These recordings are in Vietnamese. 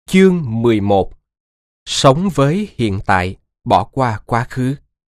Chương 11. Sống với hiện tại, bỏ qua quá khứ.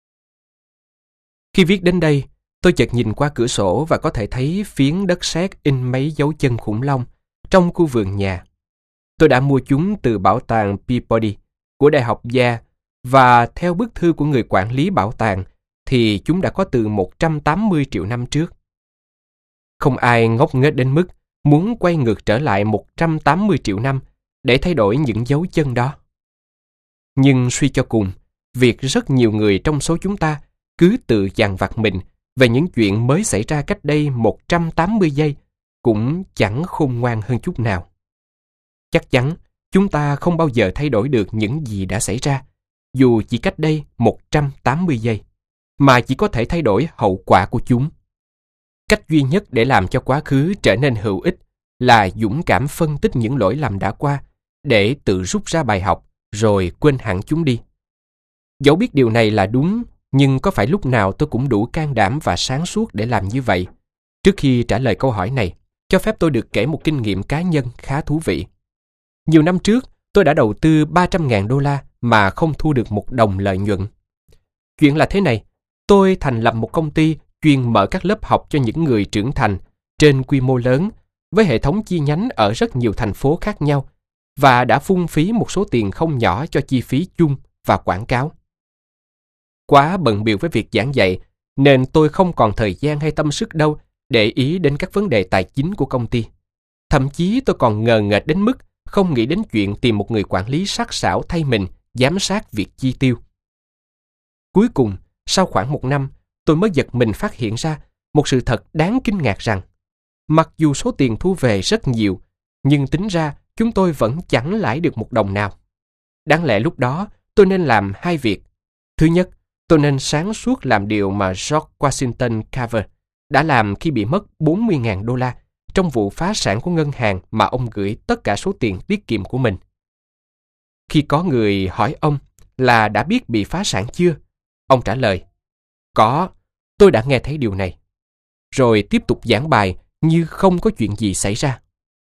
Khi viết đến đây, tôi chợt nhìn qua cửa sổ và có thể thấy phiến đất sét in mấy dấu chân khủng long trong khu vườn nhà. Tôi đã mua chúng từ bảo tàng Peabody của Đại học Yale và theo bức thư của người quản lý bảo tàng thì chúng đã có từ 180 triệu năm trước. Không ai ngốc nghếch đến mức muốn quay ngược trở lại 180 triệu năm để thay đổi những dấu chân đó. Nhưng suy cho cùng, việc rất nhiều người trong số chúng ta cứ tự dằn vặt mình về những chuyện mới xảy ra cách đây 180 giây cũng chẳng khôn ngoan hơn chút nào. Chắc chắn chúng ta không bao giờ thay đổi được những gì đã xảy ra, dù chỉ cách đây 180 giây, mà chỉ có thể thay đổi hậu quả của chúng. Cách duy nhất để làm cho quá khứ trở nên hữu ích là dũng cảm phân tích những lỗi lầm đã qua để tự rút ra bài học rồi quên hẳn chúng đi. Dẫu biết điều này là đúng, nhưng có phải lúc nào tôi cũng đủ can đảm và sáng suốt để làm như vậy? Trước khi trả lời câu hỏi này, cho phép tôi được kể một kinh nghiệm cá nhân khá thú vị. Nhiều năm trước, tôi đã đầu tư $300.000 mà không thu được một đồng lợi nhuận. Chuyện là thế này, tôi thành lập một công ty chuyên mở các lớp học cho những người trưởng thành trên quy mô lớn với hệ thống chi nhánh ở rất nhiều thành phố khác nhau và đã phung phí một số tiền không nhỏ cho chi phí chung và quảng cáo. Quá bận bịu với việc giảng dạy nên tôi không còn thời gian hay tâm sức đâu để ý đến các vấn đề tài chính của công ty. Thậm chí tôi còn ngờ nghệch đến mức không nghĩ đến chuyện tìm một người quản lý sắc sảo thay mình giám sát việc chi tiêu. Cuối cùng, sau khoảng 1 năm, tôi mới giật mình phát hiện ra một sự thật đáng kinh ngạc rằng mặc dù số tiền thu về rất nhiều, nhưng tính ra chúng tôi vẫn chẳng lãi được một đồng nào. Đáng lẽ lúc đó tôi nên làm 2 việc. Thứ nhất, tôi nên sáng suốt làm điều mà George Washington Carver đã làm khi bị mất $40.000 trong vụ phá sản của ngân hàng mà ông gửi tất cả số tiền tiết kiệm của mình. Khi có người hỏi ông là đã biết bị phá sản chưa, ông trả lời, có, tôi đã nghe thấy điều này. Rồi tiếp tục giảng bài như không có chuyện gì xảy ra.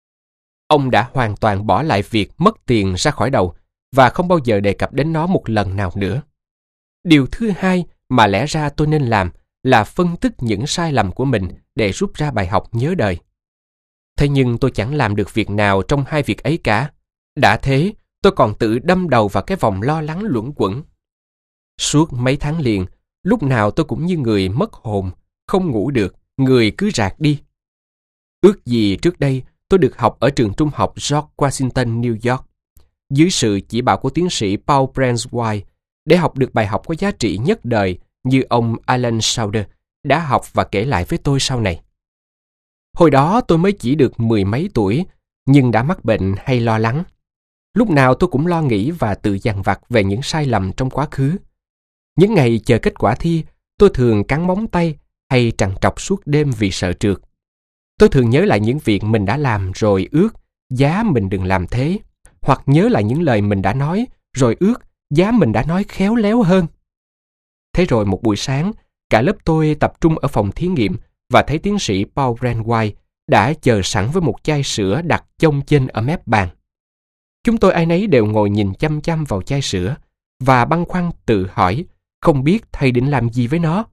Ông đã hoàn toàn bỏ lại việc mất tiền ra khỏi đầu và không bao giờ đề cập đến nó một lần nào nữa. Điều thứ hai mà lẽ ra tôi nên làm là phân tích những sai lầm của mình để rút ra bài học nhớ đời. Thế nhưng tôi chẳng làm được việc nào trong 2 việc ấy cả. Đã thế, tôi còn tự đâm đầu vào cái vòng lo lắng luẩn quẩn. Suốt mấy tháng liền, lúc nào tôi cũng như người mất hồn, không ngủ được, người cứ rạc đi. Ước gì trước đây tôi được học ở trường trung học George Washington, New York, dưới sự chỉ bảo của tiến sĩ Paul Brandwein, để học được bài học có giá trị nhất đời như ông Alan Sauder đã học và kể lại với tôi sau này. Hồi đó tôi mới chỉ được 10 mấy tuổi, nhưng đã mắc bệnh hay lo lắng. Lúc nào tôi cũng lo nghĩ và tự dằn vặt về những sai lầm trong quá khứ. Những ngày chờ kết quả thi, tôi thường cắn móng tay hay trằn trọc suốt đêm vì sợ trượt. Tôi thường nhớ lại những việc mình đã làm rồi ước giá mình đừng làm thế, hoặc nhớ lại những lời mình đã nói rồi ước giá mình đã nói khéo léo hơn. Thế rồi một buổi sáng, cả lớp tôi tập trung ở phòng thí nghiệm và thấy tiến sĩ Paul Brandwein đã chờ sẵn với một chai sữa đặt chông chênh ở mép bàn. Chúng tôi ai nấy đều ngồi nhìn chăm chăm vào chai sữa và băn khoăn tự hỏi không biết thầy định làm gì với nó.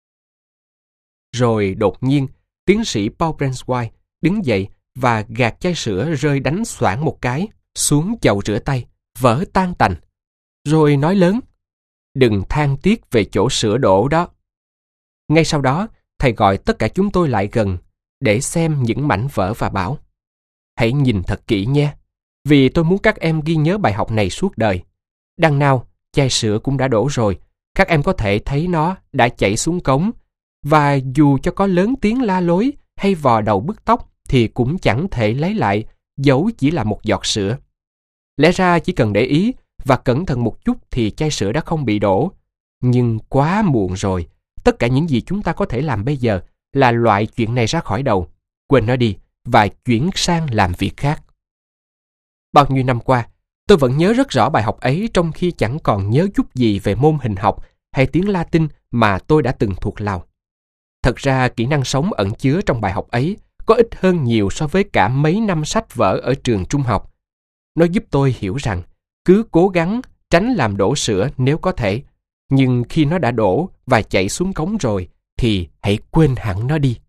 Rồi đột nhiên, tiến sĩ Paul Brandwein đứng dậy và gạt chai sữa rơi đánh xoảng một cái xuống chậu rửa tay, vỡ tan tành. Rồi nói lớn, đừng than tiếc về chỗ sữa đổ đó. Ngay sau đó, thầy gọi tất cả chúng tôi lại gần để xem những mảnh vỡ và bảo, hãy nhìn thật kỹ nhé, vì tôi muốn các em ghi nhớ bài học này suốt đời. Đằng nào, chai sữa cũng đã đổ rồi, các em có thể thấy nó đã chảy xuống cống, và dù cho có lớn tiếng la lối hay vò đầu bứt tóc thì cũng chẳng thể lấy lại, dẫu chỉ là một giọt sữa. Lẽ ra chỉ cần để ý và cẩn thận một chút thì chai sữa đã không bị đổ. Nhưng quá muộn rồi, tất cả những gì chúng ta có thể làm bây giờ là loại chuyện này ra khỏi đầu, quên nó đi và chuyển sang làm việc khác. Bao nhiêu năm qua, tôi vẫn nhớ rất rõ bài học ấy trong khi chẳng còn nhớ chút gì về môn hình học hay tiếng Latin mà tôi đã từng thuộc lòng. Thật ra kỹ năng sống ẩn chứa trong bài học ấy có ít hơn nhiều so với cả mấy năm sách vở ở trường trung học. Nó giúp tôi hiểu rằng cứ cố gắng tránh làm đổ sữa nếu có thể, nhưng khi nó đã đổ và chảy xuống cống rồi thì hãy quên hẳn nó đi.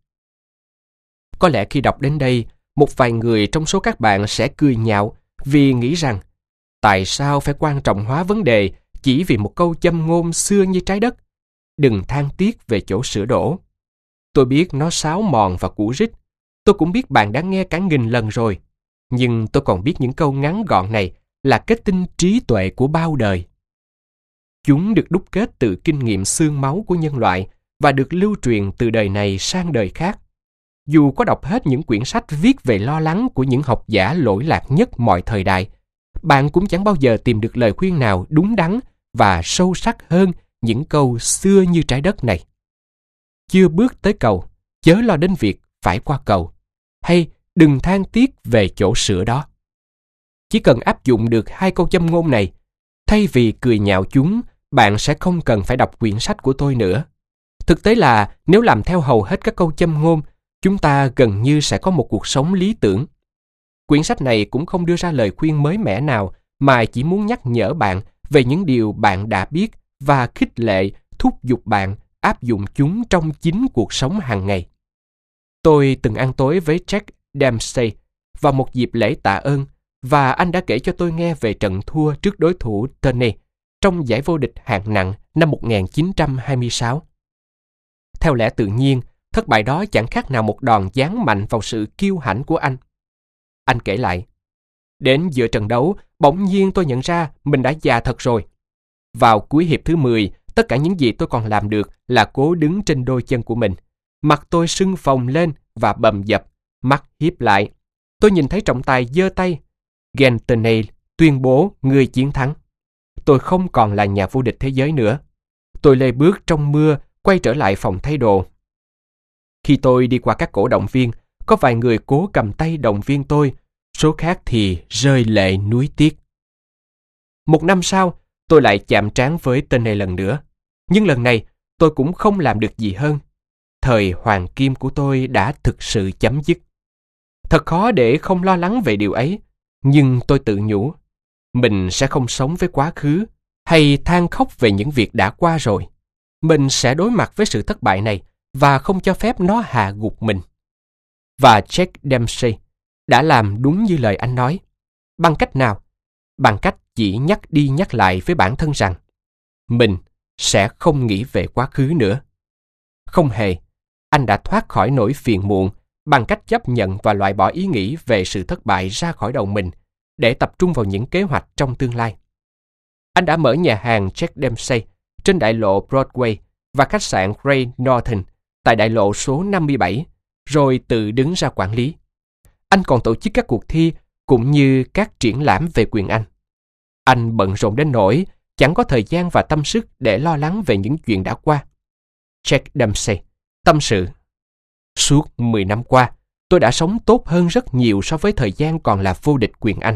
Có lẽ khi đọc đến đây, một vài người trong số các bạn sẽ cười nhạo vì nghĩ rằng tại sao phải quan trọng hóa vấn đề chỉ vì một câu châm ngôn xưa như trái đất. Đừng than tiếc về chỗ sữa đổ. Tôi biết nó sáo mòn và cũ rích. Tôi cũng biết bạn đã nghe cả nghìn lần rồi. Nhưng tôi còn biết những câu ngắn gọn này là kết tinh trí tuệ của bao đời. Chúng được đúc kết từ kinh nghiệm xương máu của nhân loại và được lưu truyền từ đời này sang đời khác. Dù có đọc hết những quyển sách viết về lo lắng của những học giả lỗi lạc nhất mọi thời đại, bạn cũng chẳng bao giờ tìm được lời khuyên nào đúng đắn và sâu sắc hơn những câu xưa như trái đất này. Chưa bước tới cầu, chớ lo đến việc phải qua cầu. Hay đừng than tiếc về chỗ sữa đó. Chỉ cần áp dụng được hai câu châm ngôn này, thay vì cười nhạo chúng, bạn sẽ không cần phải đọc quyển sách của tôi nữa. Thực tế là nếu làm theo hầu hết các câu châm ngôn, chúng ta gần như sẽ có một cuộc sống lý tưởng. Quyển sách này cũng không đưa ra lời khuyên mới mẻ nào, mà chỉ muốn nhắc nhở bạn về những điều bạn đã biết và khích lệ, thúc giục bạn áp dụng chúng trong chính cuộc sống hàng ngày. Tôi từng ăn tối với Jack Dempsey vào một dịp lễ tạ ơn, và anh đã kể cho tôi nghe về trận thua trước đối thủ Tenney trong giải vô địch hạng nặng năm 1926. Theo lẽ tự nhiên, thất bại đó chẳng khác nào một đòn giáng mạnh vào sự kiêu hãnh của anh. Anh kể lại, đến giữa trận đấu, bỗng nhiên tôi nhận ra mình đã già thật rồi. Vào cuối hiệp thứ 10, tất cả những gì tôi còn làm được là cố đứng trên đôi chân của mình. Mặt tôi sưng phồng lên và bầm dập, mắt híp lại. Tôi nhìn thấy trọng tài giơ tay. Gentney tuyên bố người chiến thắng. Tôi không còn là nhà vô địch thế giới nữa. Tôi lê bước trong mưa, quay trở lại phòng thay đồ. Khi tôi đi qua các cổ động viên, có vài người cố cầm tay động viên tôi, số khác thì rơi lệ nuối tiếc. Một năm sau, tôi lại chạm trán với tên này lần nữa. Nhưng lần này, tôi cũng không làm được gì hơn. Thời hoàng kim của tôi đã thực sự chấm dứt. Thật khó để không lo lắng về điều ấy, nhưng tôi tự nhủ, mình sẽ không sống với quá khứ, hay than khóc về những việc đã qua rồi. Mình sẽ đối mặt với sự thất bại này, và không cho phép nó hạ gục mình. Và Jack Dempsey đã làm đúng như lời anh nói. Bằng cách nào? Bằng cách chỉ nhắc đi nhắc lại với bản thân rằng mình sẽ không nghĩ về quá khứ nữa. Không hề, anh đã thoát khỏi nỗi phiền muộn bằng cách chấp nhận và loại bỏ ý nghĩ về sự thất bại ra khỏi đầu mình để tập trung vào những kế hoạch trong tương lai. Anh đã mở nhà hàng Jack Dempsey trên đại lộ Broadway và khách sạn Great Northern tại đại lộ số 57, rồi tự đứng ra quản lý. Anh còn tổ chức các cuộc thi cũng như các triển lãm về quyền Anh. Anh bận rộn đến nỗi chẳng có thời gian và tâm sức để lo lắng về những chuyện đã qua. Jack Dempsey tâm sự, suốt 10 năm qua, tôi đã sống tốt hơn rất nhiều so với thời gian còn là vô địch quyền Anh.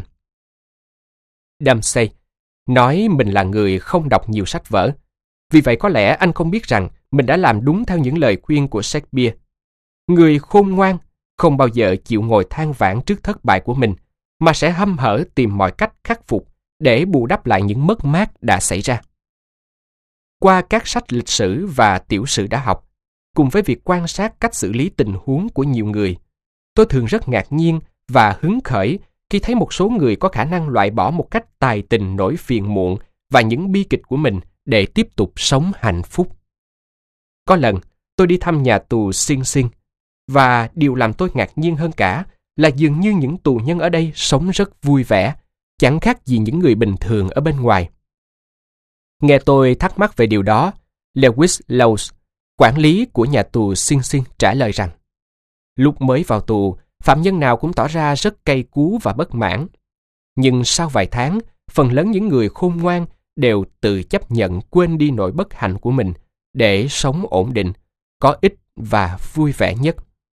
Dempsey nói mình là người không đọc nhiều sách vở. Vì vậy có lẽ anh không biết rằng mình đã làm đúng theo những lời khuyên của Shakespeare. Người khôn ngoan không bao giờ chịu ngồi than vãn trước thất bại của mình, mà sẽ hăm hở tìm mọi cách khắc phục để bù đắp lại những mất mát đã xảy ra. Qua các sách lịch sử và tiểu sử đã học, cùng với việc quan sát cách xử lý tình huống của nhiều người, tôi thường rất ngạc nhiên và hứng khởi khi thấy một số người có khả năng loại bỏ một cách tài tình nỗi phiền muộn và những bi kịch của mình để tiếp tục sống hạnh phúc. Có lần, tôi đi thăm nhà tù Sing Sing, và điều làm tôi ngạc nhiên hơn cả là dường như những tù nhân ở đây sống rất vui vẻ, chẳng khác gì những người bình thường ở bên ngoài. Nghe tôi thắc mắc về điều đó, Lewis Lowes, quản lý của nhà tù Sing Sing trả lời rằng, lúc mới vào tù, phạm nhân nào cũng tỏ ra rất cay cú và bất mãn. Nhưng sau vài tháng, phần lớn những người khôn ngoan đều tự chấp nhận quên đi nỗi bất hạnh của mình để sống ổn định, có ích và vui vẻ nhất.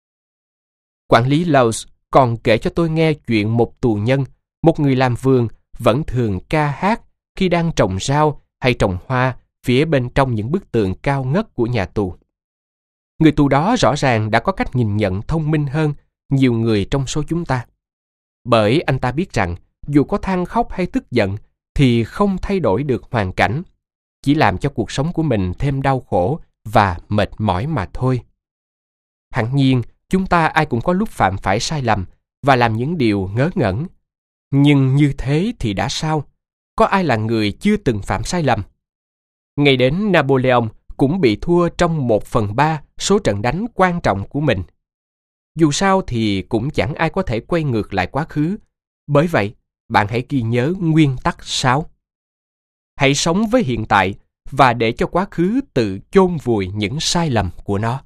Quản lý Lowes còn kể cho tôi nghe chuyện một tù nhân, một người làm vườn, vẫn thường ca hát khi đang trồng rau hay trồng hoa phía bên trong những bức tường cao ngất của nhà tù. Người tù đó rõ ràng đã có cách nhìn nhận thông minh hơn nhiều người trong số chúng ta. Bởi anh ta biết rằng dù có than khóc hay tức giận, thì không thay đổi được hoàn cảnh, chỉ làm cho cuộc sống của mình thêm đau khổ và mệt mỏi mà thôi. Hẳn nhiên, chúng ta ai cũng có lúc phạm phải sai lầm và làm những điều ngớ ngẩn. Nhưng như thế thì đã sao? Có ai là người chưa từng phạm sai lầm? Ngay đến Napoleon cũng bị thua trong 1/3 số trận đánh quan trọng của mình. Dù sao thì cũng chẳng ai có thể quay ngược lại quá khứ. Bởi vậy, bạn hãy ghi nhớ nguyên tắc 6. Hãy sống với hiện tại và để cho quá khứ tự chôn vùi những sai lầm của nó.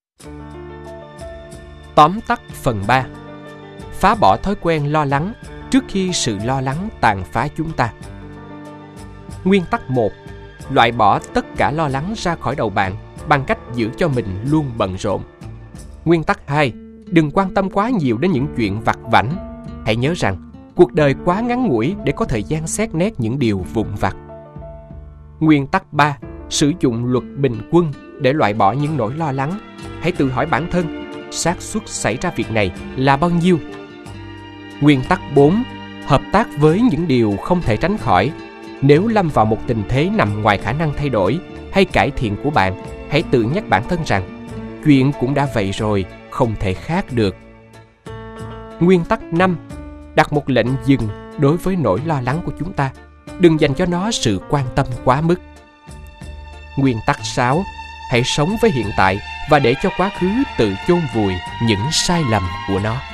Tóm tắt phần 3. Phá bỏ thói quen lo lắng trước khi sự lo lắng tàn phá chúng ta. Nguyên tắc 1. Loại bỏ tất cả lo lắng ra khỏi đầu bạn bằng cách giữ cho mình luôn bận rộn. Nguyên tắc 2. Đừng quan tâm quá nhiều đến những chuyện vặt vãnh. Hãy nhớ rằng, cuộc đời quá ngắn ngủi để có thời gian xét nét những điều vụn vặt. Nguyên tắc 3. Sử dụng luật bình quân để loại bỏ những nỗi lo lắng. Hãy tự hỏi bản thân, xác suất xảy ra việc này là bao nhiêu? Nguyên tắc 4. Hợp tác với những điều không thể tránh khỏi. Nếu lâm vào một tình thế nằm ngoài khả năng thay đổi hay cải thiện của bạn, hãy tự nhắc bản thân rằng chuyện cũng đã vậy rồi, không thể khác được. Nguyên tắc 5. Đặt một lệnh dừng đối với nỗi lo lắng của chúng ta. Đừng dành cho nó sự quan tâm quá mức. Nguyên tắc 6. Hãy sống với hiện tại và để cho quá khứ tự chôn vùi những sai lầm của nó.